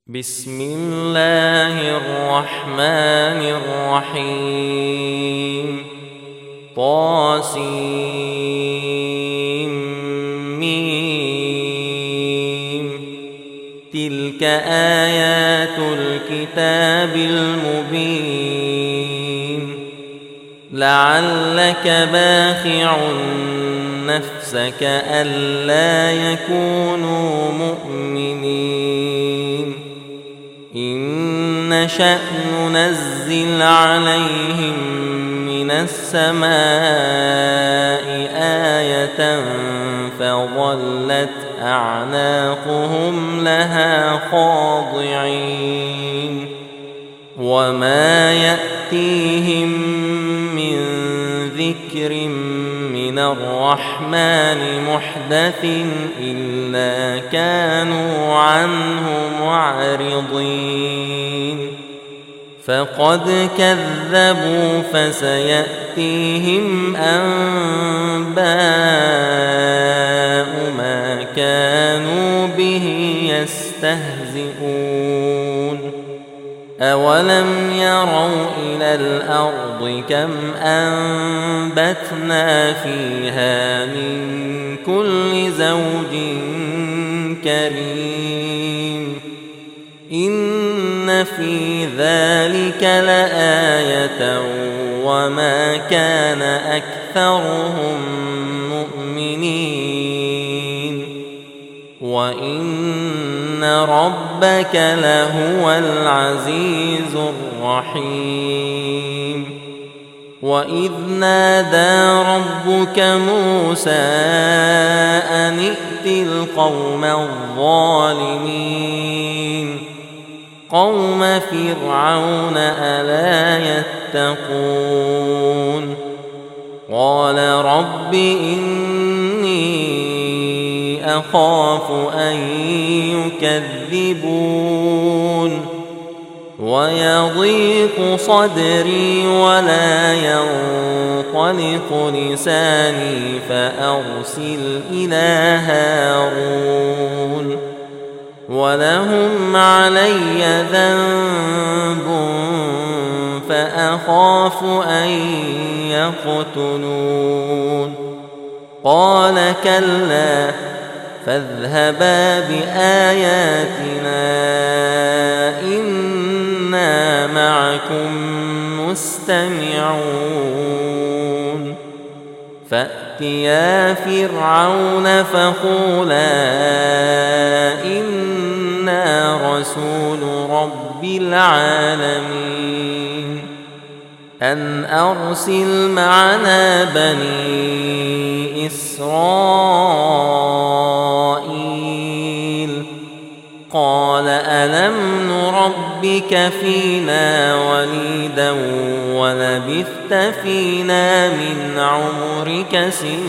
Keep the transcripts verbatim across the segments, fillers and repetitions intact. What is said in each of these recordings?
بسم الله الرحمن الرحيم طاسيم تلك آيات الكتاب المبين لعلك باخع نفسك ألا يكونوا مؤمنين إن نشأ ننزل عليهم من السماء آية فظلت أعناقهم لها خاضعين وما يأتيهم من ذكر من الرحمن محدث إلا كانوا عنه معرضين فقد كذبوا فسيأتيهم أنباء ما كانوا به يستهزئون أولم يروا إلى الأرض كم أنبتنا فيها من كل زوج كريم إن في ذلك لآية وما كان أكثرهم مؤمنين وإن ربك لهو العزيز الرحيم وإذ نادى ربك موسى أن ائت القوم الظالمين قوم فرعون ألا يتقون قال رب إني أخاف أن يكذبون ويضيق صدري ولا ينطلق لساني فأرسل إلى هارون ولهم علي ذنب فأخاف أن يقتلون قال كلا فاذهبا بآياتنا إنا معكم مستمعون فأتيا فرعون فقولا إنا رسول رب العالمين أن أرسل معنا بني إسرائيل قال ألم نربك فينا وليدا ولبثت فينا من عمرك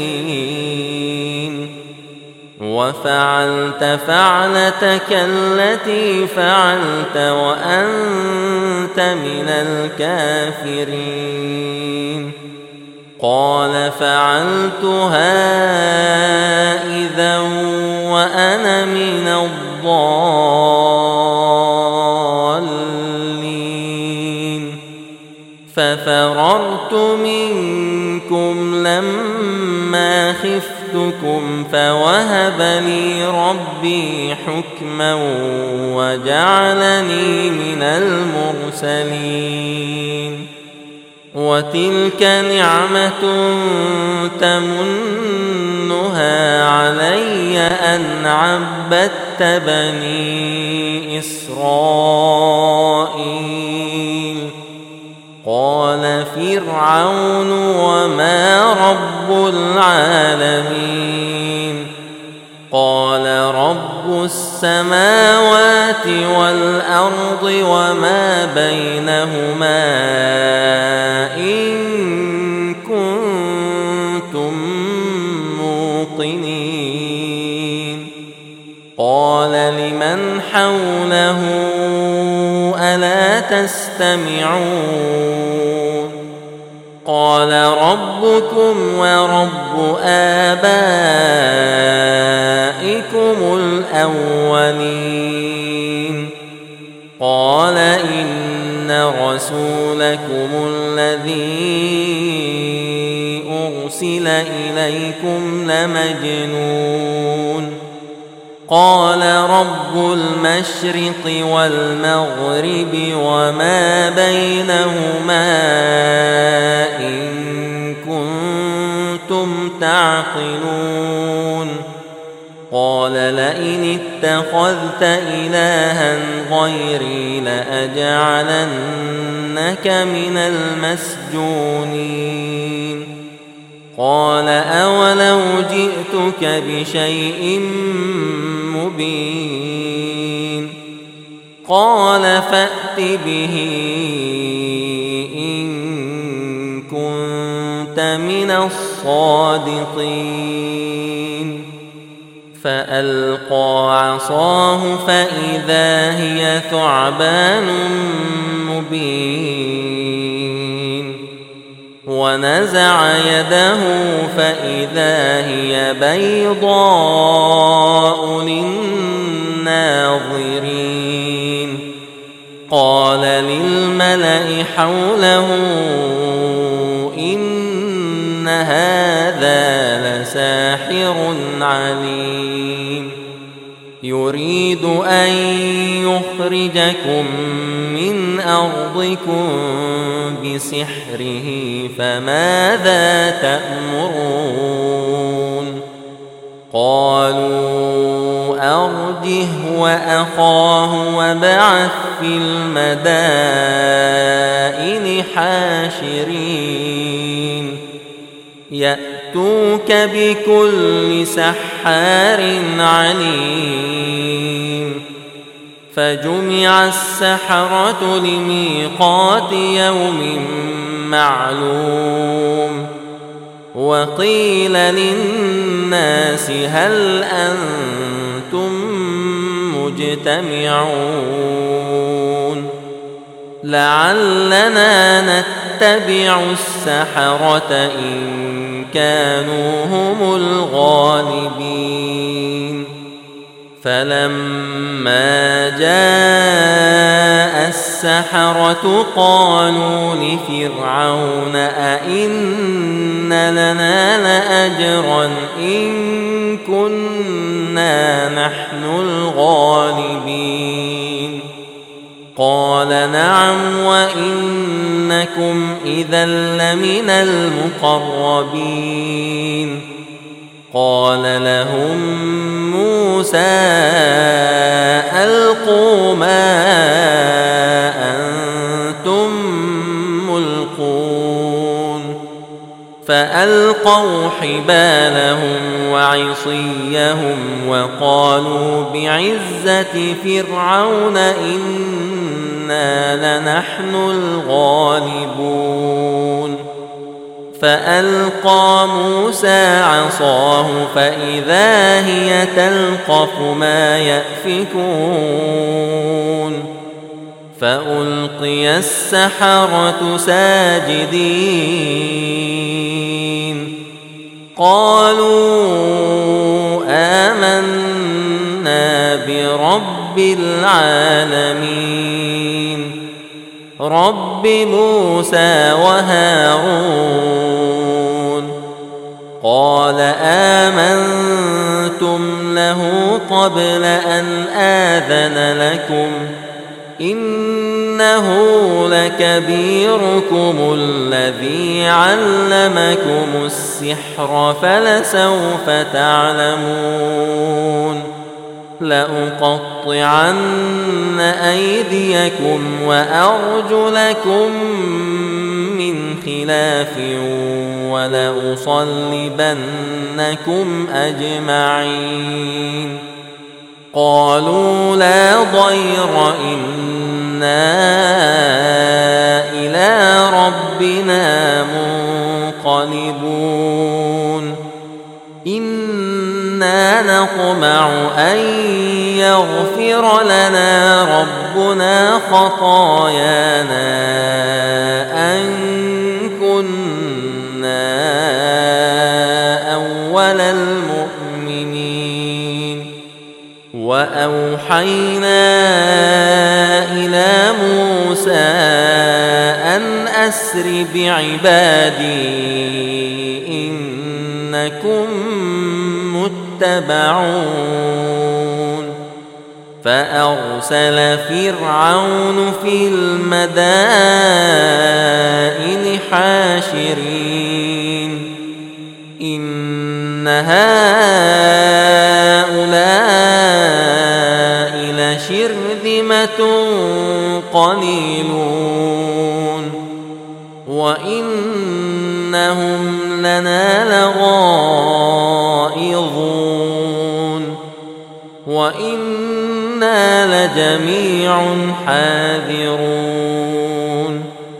سنين وفعلت فعلتك التي فعلت وأنت من الكافرين قال فعلتها إذا وأنا من الضالين ففررت منكم لما خفتكم فوهب لي ربي حكما وجعلني من المرسلين وتلك نعمة تمنها علي أن عبدت بني إسرائيل قال فرعون وما رب العالمين قال رب السماوات والأرض وما بينهما إن كنتم موقنين قال لمن حوله ألا تستمعون قال ربكم ورب آبائكم الأولين قال إن رسولكم الذي أرسل إليكم لمجنون قال رب المشرق والمغرب وما بينهما إن كنتم تعقلون قال لئن اتخذت إلها غيري لأجعلنك من المسجونين قال أولو جئتك بشيء مبين قال فأت به إن كنت من الصادقين فألقى عصاه فإذا هي ثعبان مبين ونزع يده فإذا هي بيضاء للناظرين قال للملأ حوله إن هذا لساحر عليم يريد أن يخرجكم من أرضكم بسحره فماذا تأمرون قالوا أرجه وأخاه وابعث في المدائن حاشرين يأتوك بكل سحار عليم فجمع السحرة لميقات يوم معلوم وقيل للناس هل أنتم مجتمعون لعلنا نتبع السحرة إن كانوا هم الغالبين فلما جاء السحرة قالوا لفرعون أئن لنا لأجرا إن كنا نحن الغالبين قال نعم وإنكم إذا لمن المقربين قال لهم موسى ألقوا ما أنتم ملقون فألقوا حبالهم وعصيهم وقالوا بعزة فرعون إنا لنحن الغالبون فألقى موسى عصاه فإذا هي تلقف ما يأفكون فألقي السحرة ساجدين قالوا آمنا برب العالمين رب موسى وهارون قال آمنتم له قبل أن آذن لكم إنه لكبيركم الذي علمكم السحر فلسوف تعلمون لأقطعن أيديكم وأرجلكم من خلاف ولأصلبنكم أجمعين قالوا لا ضير إنا إلى ربنا منقلبون إنا نطمع أن يغفر لنا ربنا خطايانا أن كنا أول المؤمنين وأوحينا إلى أسر بعبادي إنكم متبعون فأرسل فرعون في المدائن حاشرين إن هؤلاء لشرذمة قليلون وإنهم لنا لغائظون وإنا لجميع حاذرون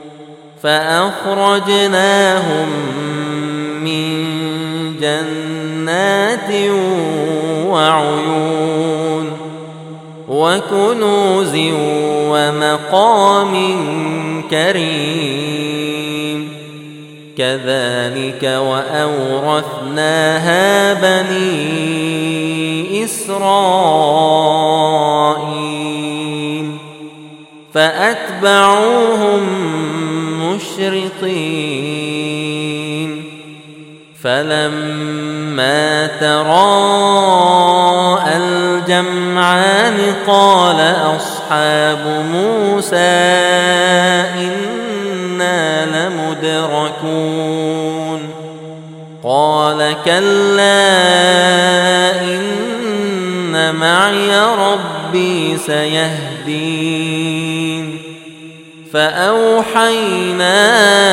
فأخرجناهم من جنات وعيون وكنوز ومقام كريم كذلك وأورثناها بني إسرائيل فأتبعوهم مشرقين فلما تراءى الجمعان قال أصحاب موسى إنا لمدركون قال كلا إن معي ربي سيهدين فأوحينا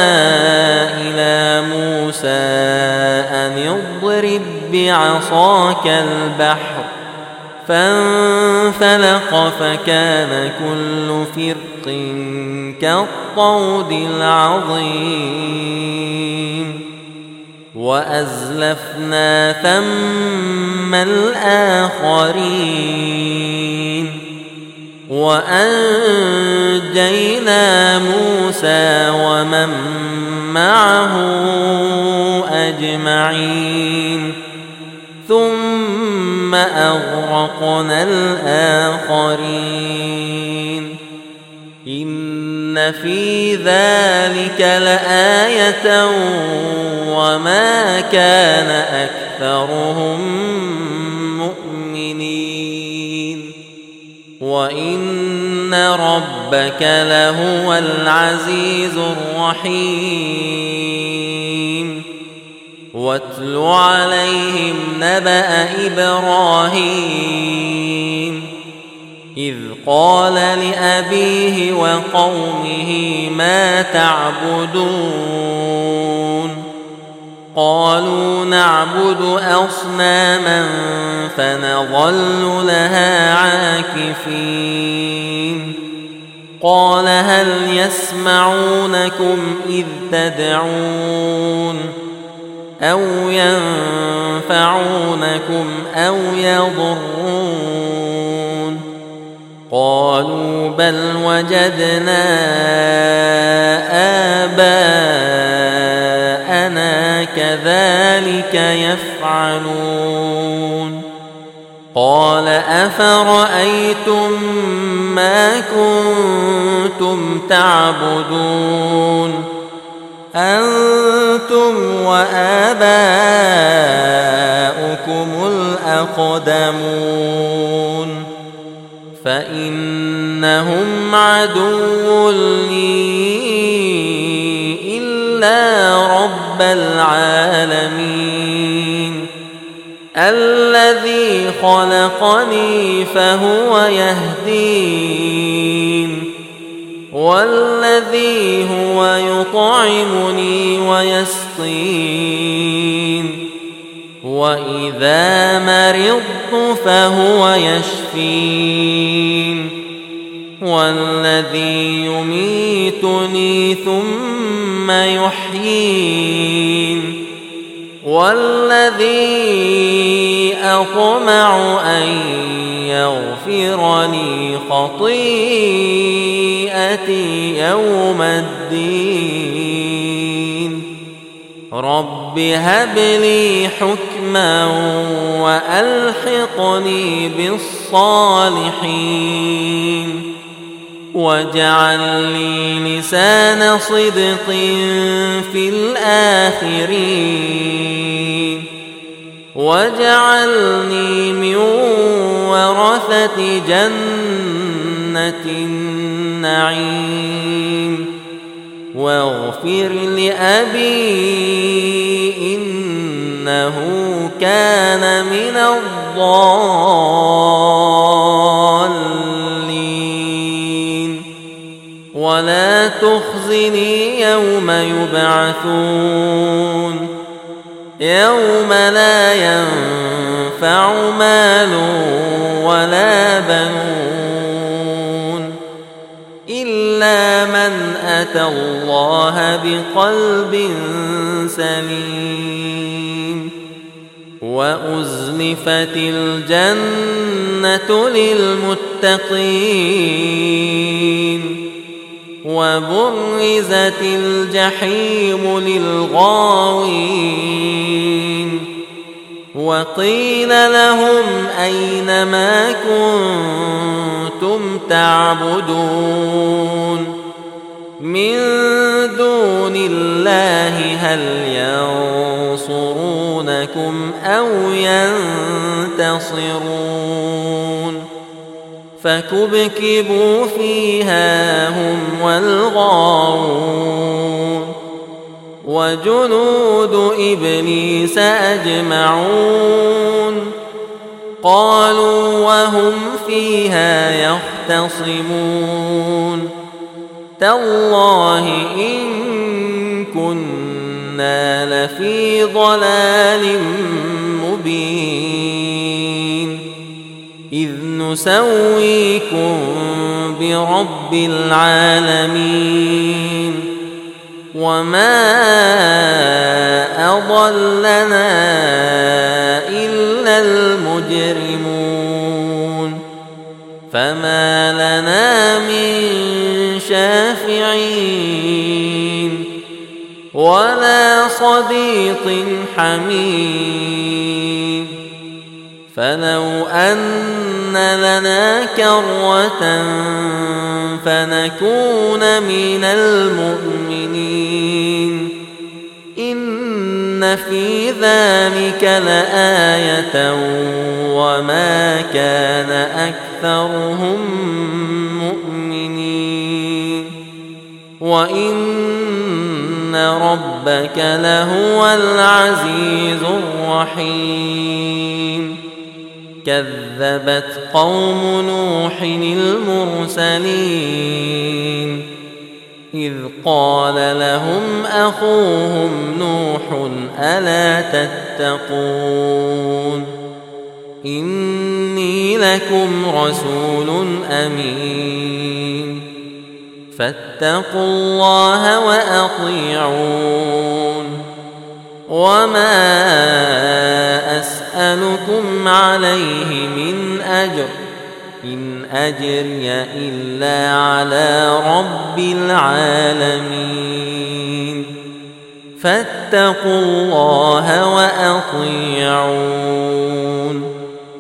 إلى موسى أن اضرب بعصاك البحر فانفلق فكان كل فرق كالطود العظيم وأزلفنا ثم الآخرين وأنجينا موسى ومن معه أجمعين ثم أغرقنا الآخرين إن في ذلك لآية وما كان أكثرهم مؤمنين وإن ربك لهو العزيز الرحيم واتل عليهم نبأ إبراهيم إذ قال لأبيه وقومه ما تعبدون قالوا نعبد أصناما فنظل لها عاكفين قال هل يسمعونكم إذ تدعون أو ينفعونكم أو يضرون قالوا بل وجدنا آباءنا كذلك يفعلون قال أفرأيتم ما كنتم تعبدون أنتم وآباؤكم الأقدمون فإنهم عدو لي إلا رب العالمين الذي خلقني فهو يهدين والذي هو يطعمني ويسقين وإذا مرضت فهو يشفين والذي يميتني ثم يحيين والذي أطمع أن يغفر لي خطيئتي يوم الدين رب هب لي حكما وألحقني بالصالحين واجعل لي لسان صدق في الآخرين واجعلني من ورثة جنة النعيم واغفر لأبي إنه كان من الضالين ولا تخزني يوم يبعثون يوم لا ينفع مال ولا بنون إلا من أتى الله بقلب سليم وأزلفت الجنة للمتقين وبرزت الجحيم للغاوين وقيل لهم أين ما كنتم تعبدون من دون الله هل ينصرونكم أو ينتصرون فكبكبوا فيها هم والغاوون وجنود إبليس أجمعون قالوا وهم فيها يختصمون تالله إن كنا لفي ضلال مبين إذ نسويكم برب العالمين وما أضلنا إلا المجرمون فما لنا من شافعين ولا صديق حميم فلو أن لنا كرة فنكون من المؤمنين إن في ذلك لآية وما كان أكثرهم مؤمنين وإن ربك لهو العزيز الرحيم كذبت قوم نوح المرسلين إذ قال لهم أخوهم نوح ألا تتقون إني لكم رسول أمين فاتقوا الله وأطيعون وما أسألكم عليه من أجر إن أجري إلا على رب العالمين فاتقوا الله وأطيعون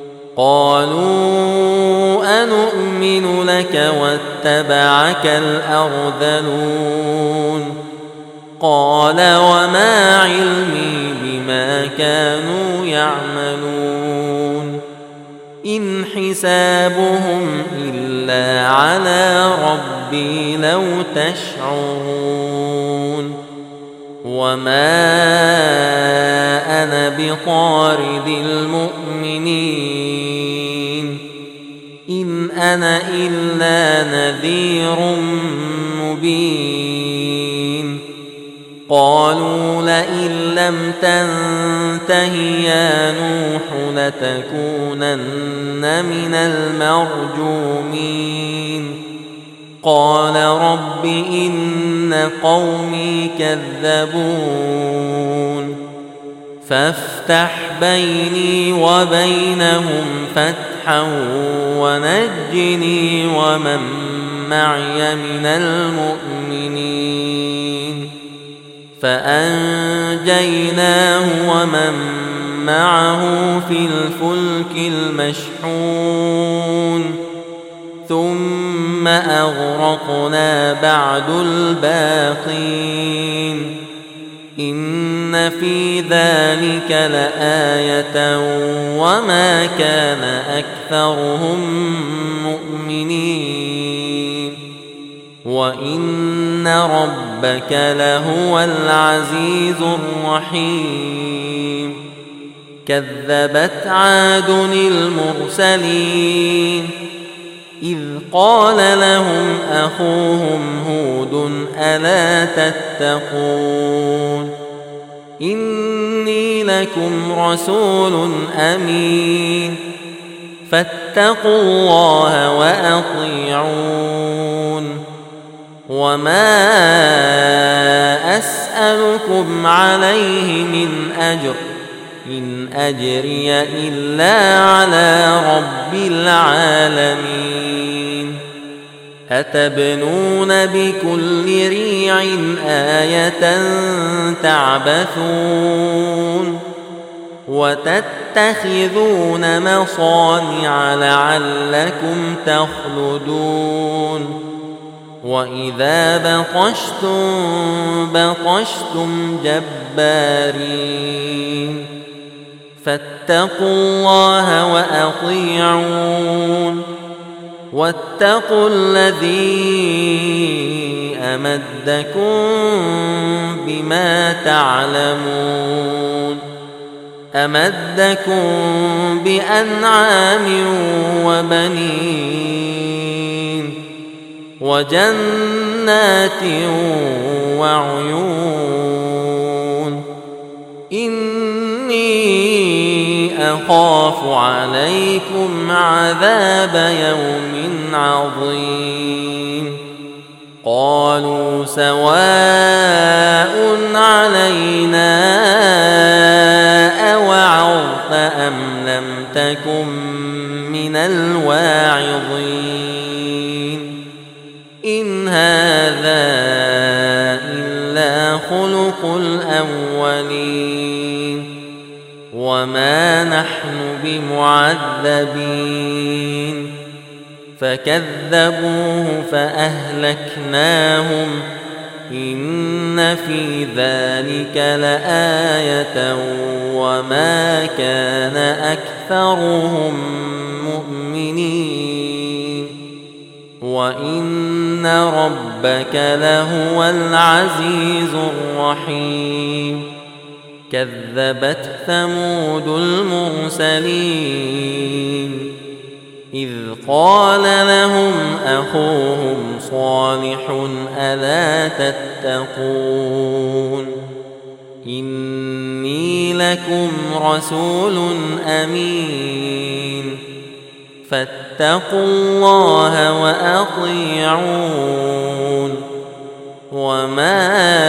قالوا أنؤمن لك واتبعك الأرذلون قال وما علمي بما كانوا يعملون إن حسابهم إلا على ربي لو تشعرون وما أنا بطارد المؤمنين إن أنا إلا نذير مبين قالوا لئن لم تنته يا نوح لتكونن من المرجومين قال رب إن قومي كذبون فافتح بيني وبينهم فتحا ونجني ومن معي من المؤمنين فأنجيناه ومن معه في الفلك المشحون ثم أغرقنا بعد الباقين إن في ذلك لآية وما كان أكثرهم مؤمنين وإن ربك لهو العزيز الرحيم كذبت عاد المرسلين إذ قال لهم أخوهم هود ألا تتقون إني لكم رسول أمين فاتقوا الله وأطيعون وما أسألكم عليه من أجر إن أجري إلا على رب العالمين أتبنون بكل ريع آية تعبثون وتتخذون مصانع لعلكم تخلدون وإذا بطشتم بطشتم جبارين فاتقوا الله وأطيعون واتقوا الذي أمدكم بما تعلمون أمدكم بأنعام وبنين وجنات وعيون إني أخاف عليكم عذاب يوم عظيم قالوا سواء علينا أوعظت أم لم تكن من الواعظين إن هذا إلا خلق الأولين وما نحن بمعذبين فكذبوه فأهلكناهم إن في ذلك لآية وما كان أكثرهم مؤمنين وإن ربك لهو العزيز الرحيم كذبت ثمود المرسلين إذ قال لهم أخوهم صالح ألا تتقون إني لكم رسول أمين فاتقوا الله وأطيعون وما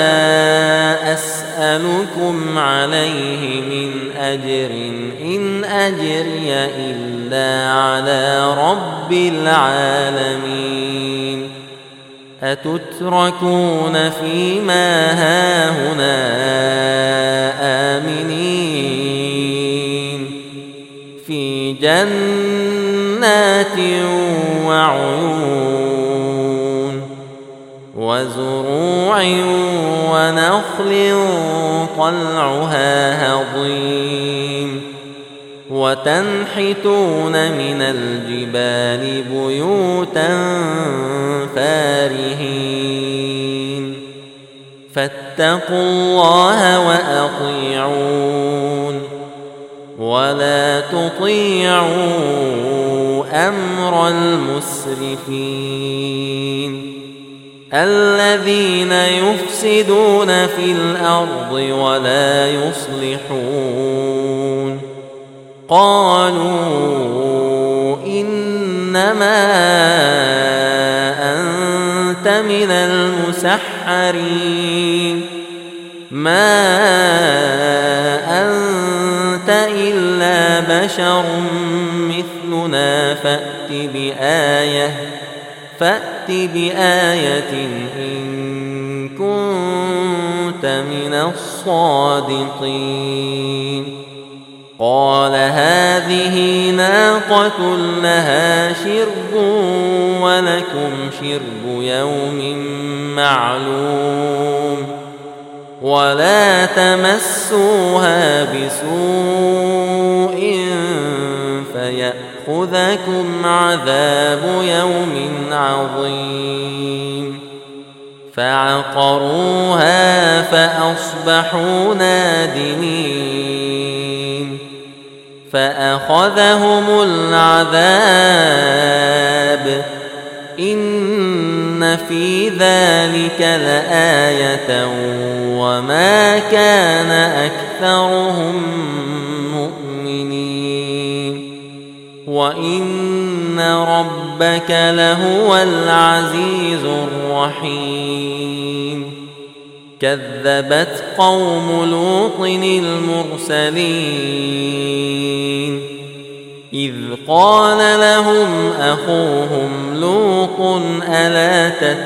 أسألكم عليه من أجر إن أجري إلا على رب العالمين أتتركون فيما هاهنا آمنين في جنات وعيون وزروع ونخل طلعها هضيم وتنحتون من الجبال بيوتا فارهين فاتقوا الله وأطيعون ولا تطيعوا أمر المسرفين الذين يفسدون في الأرض ولا يصلحون قالوا إنما أنت من المسحرين ما أنت إلا بشر مثلنا فأت بآية فأت بآية إن كنت من الصادقين قال هذه ناقة لها شرب ولكم شرب يوم معلوم ولا تمسوها بسوء فيأخذكم عذاب يوم عظيم فعقروها فأصبحوا نادمين فأخذهم العذاب إن في ذلك لآية وما كان أكثرهم مؤمنين وإن ربك لهو العزيز الرحيم كذبت قوم لوط المرسلين إذ قال لهم أخوهم لوط ألا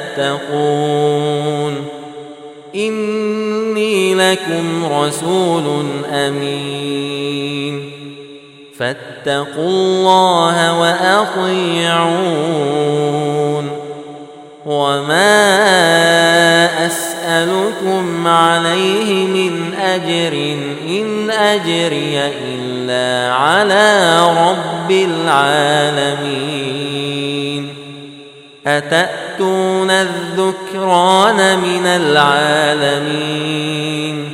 تتقون إني لكم رسول أمين فاتقوا الله وأطيعون وما أسألكم عليه من أجر إن أجري إلا على رب العالمين أتأتون الذكران من العالمين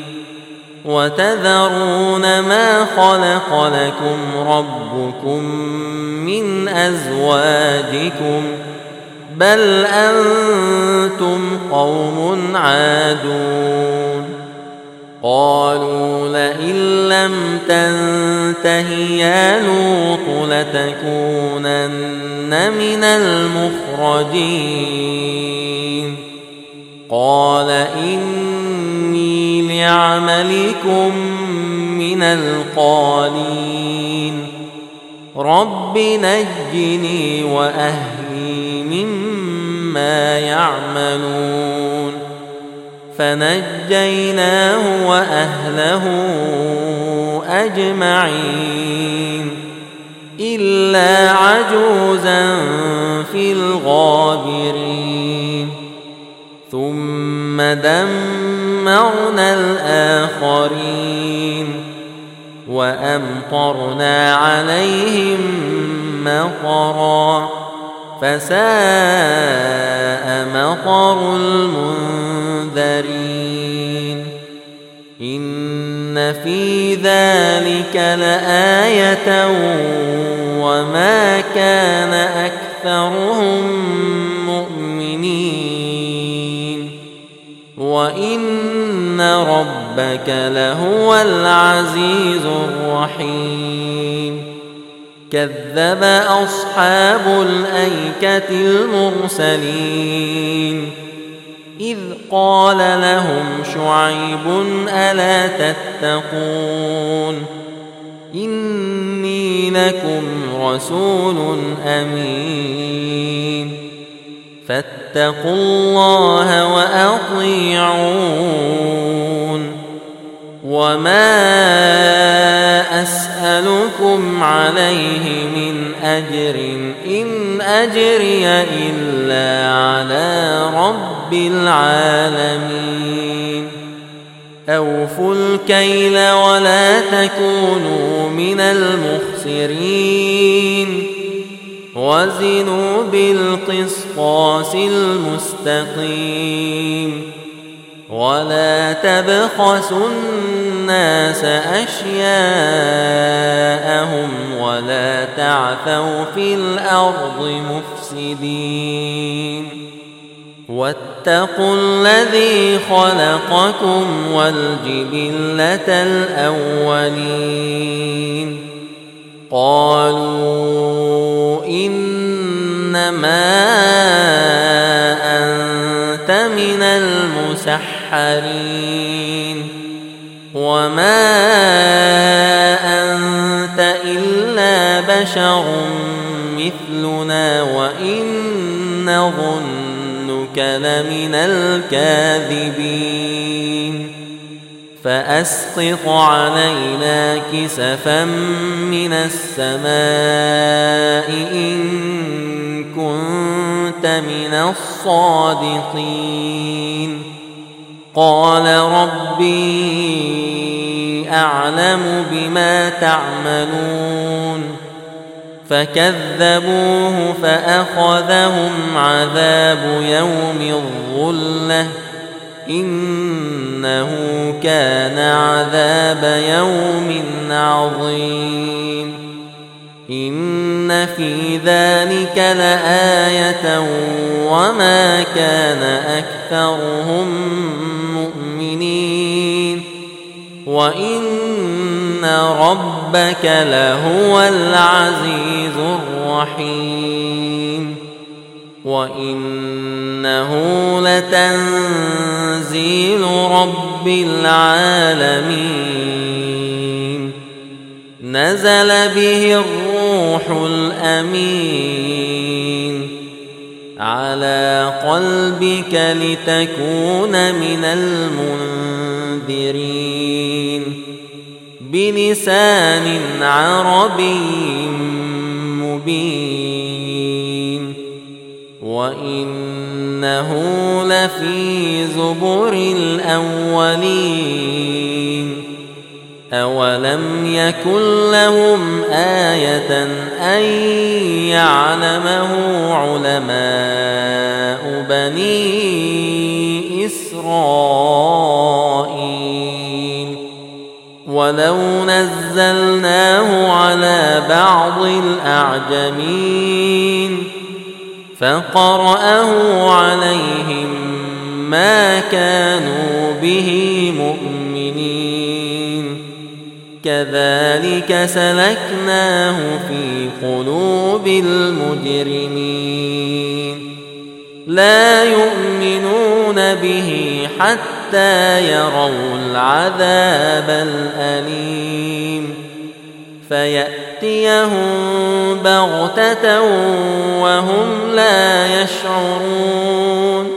وتذرون ما خلق لكم ربكم من أزواجكم بل أنتم قوم عادون قالوا لئن لم تنته يا لوط لتكونن من المخرجين قال إني لعملكم من القالين رب نجني وأهلي مما يعملون فنجيناه وأهله أجمعين إلا عجوزا في الغابرين ثم دمرنا الآخرين وأمطرنا عليهم مطرا فساء مطر المنذرين إن في ذلك لآية وما كان أكثرهم مؤمنين وإن ربك لهو العزيز الرحيم كذب أصحاب الأيكة المرسلين إذ قال لهم شعيب ألا تتقون إني لكم رسول أمين فاتقوا الله وأطيعون وما أسألكم عليه من أجر إن أجري إلا على رب العالمين أوفوا الكيل ولا تكونوا من المخسرين وزنوا بالقسطاس المستقيم ولا تبخسوا الناس أشياءهم ولا تعثوا في الأرض مفسدين واتقوا الذي خلقكم والجبلة الأولين قالوا إنما أنت من المسحرين وما أنت إلا بشر مثلنا وإن نظنك لمن الكاذبين فأسقط علينا كسفا من السماء إن كنت من الصادقين قال ربي أعلم بما تعملون فكذبوه فأخذهم عذاب يوم الظلة إنه كان عذاب يوم عظيم إن في ذلك لآية وما كان أكثرهم مؤمنين وإن ربك لهو العزيز الرحيم وإنه لتنزيل رب العالمين نزل به الروح الأمين على قلبك لتكون من المنذرين بلسان عربي مبين وإنه لفي زبر الأولين أولم يكن لهم آية أن يعلمه علماء بني إسرائيل ولو نزلناه على بعض الأعجمين فقرأه عليهم ما كانوا به مؤمنين كذلك سلكناه في قلوب المجرمين لا يؤمنون به حتى يروا العذاب الأليم فيأتيهم بغتة وهم لا يشعرون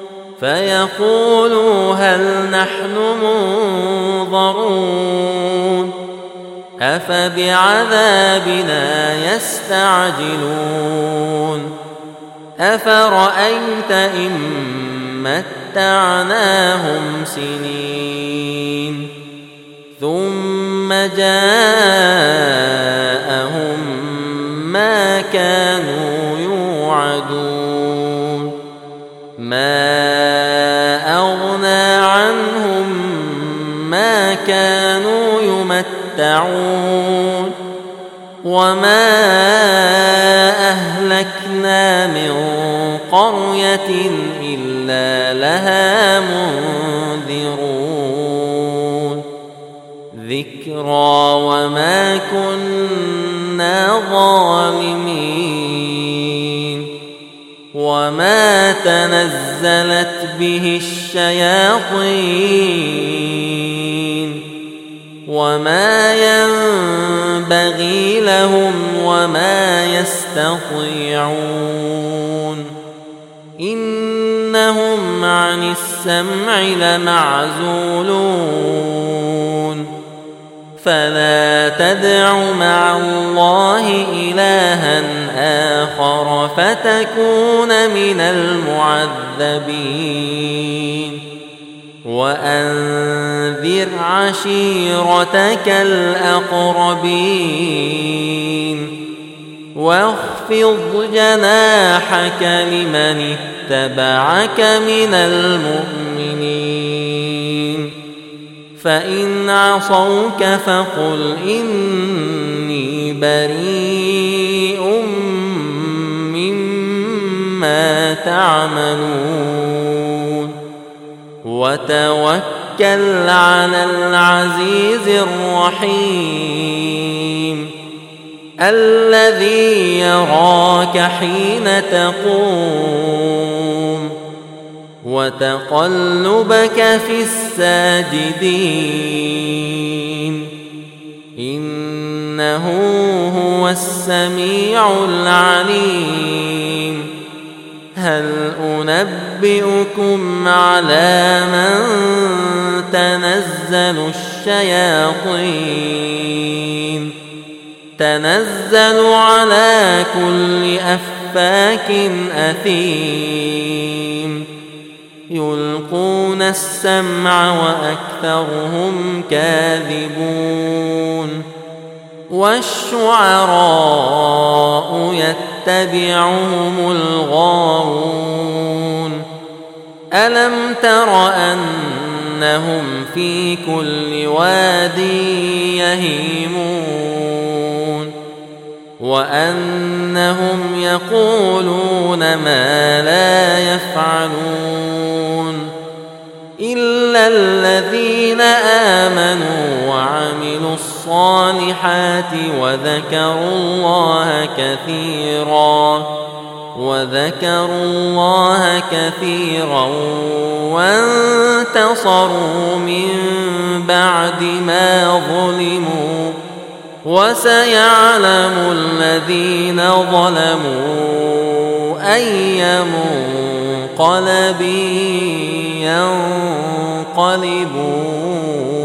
فيقولوا هل نحن منظرون أفبعذابنا يستعجلون أفرأيت إن متعناهم سنين ثم جاءهم ما كانوا يوعدون ما أغنى عنهم ما كانوا يمتعون وما أهلكنا من قرية إلا لها منذرون ذكرى وما كنا ظالمين وما تنزلت به الشياطين وما ينبغي لهم وما يستطيعون إنهم عن السمع لمعزولون فلا تدع مع الله إلها آخر فتكون من المعذبين وأنذر عشيرتك الأقربين واخفض جناحك لمن اتبعك من المؤمنين فإن عصوك فقل إني بريء مما تعملون وتوكل على العزيز الرحيم الذي يراك حين تقوم وتقلبك في الساجدين إنه هو السميع العليم هل أنبئكم على من تنزل الشياطين تنزل على كل أفاك أثيم يلقون السمع وأكثرهم كاذبون والشعراء يتبعهم الغاوون ألم تر أنهم في كل واد يهيمون وأنهم يقولون ما لا يفعلون إلا الذين آمنوا وعملوا الصالحات وذكروا الله كثيرا وذكروا الله كثيرا وانتصروا من بعد ما ظلموا وسيعلم الذين ظلموا أي منقلب ينقلبون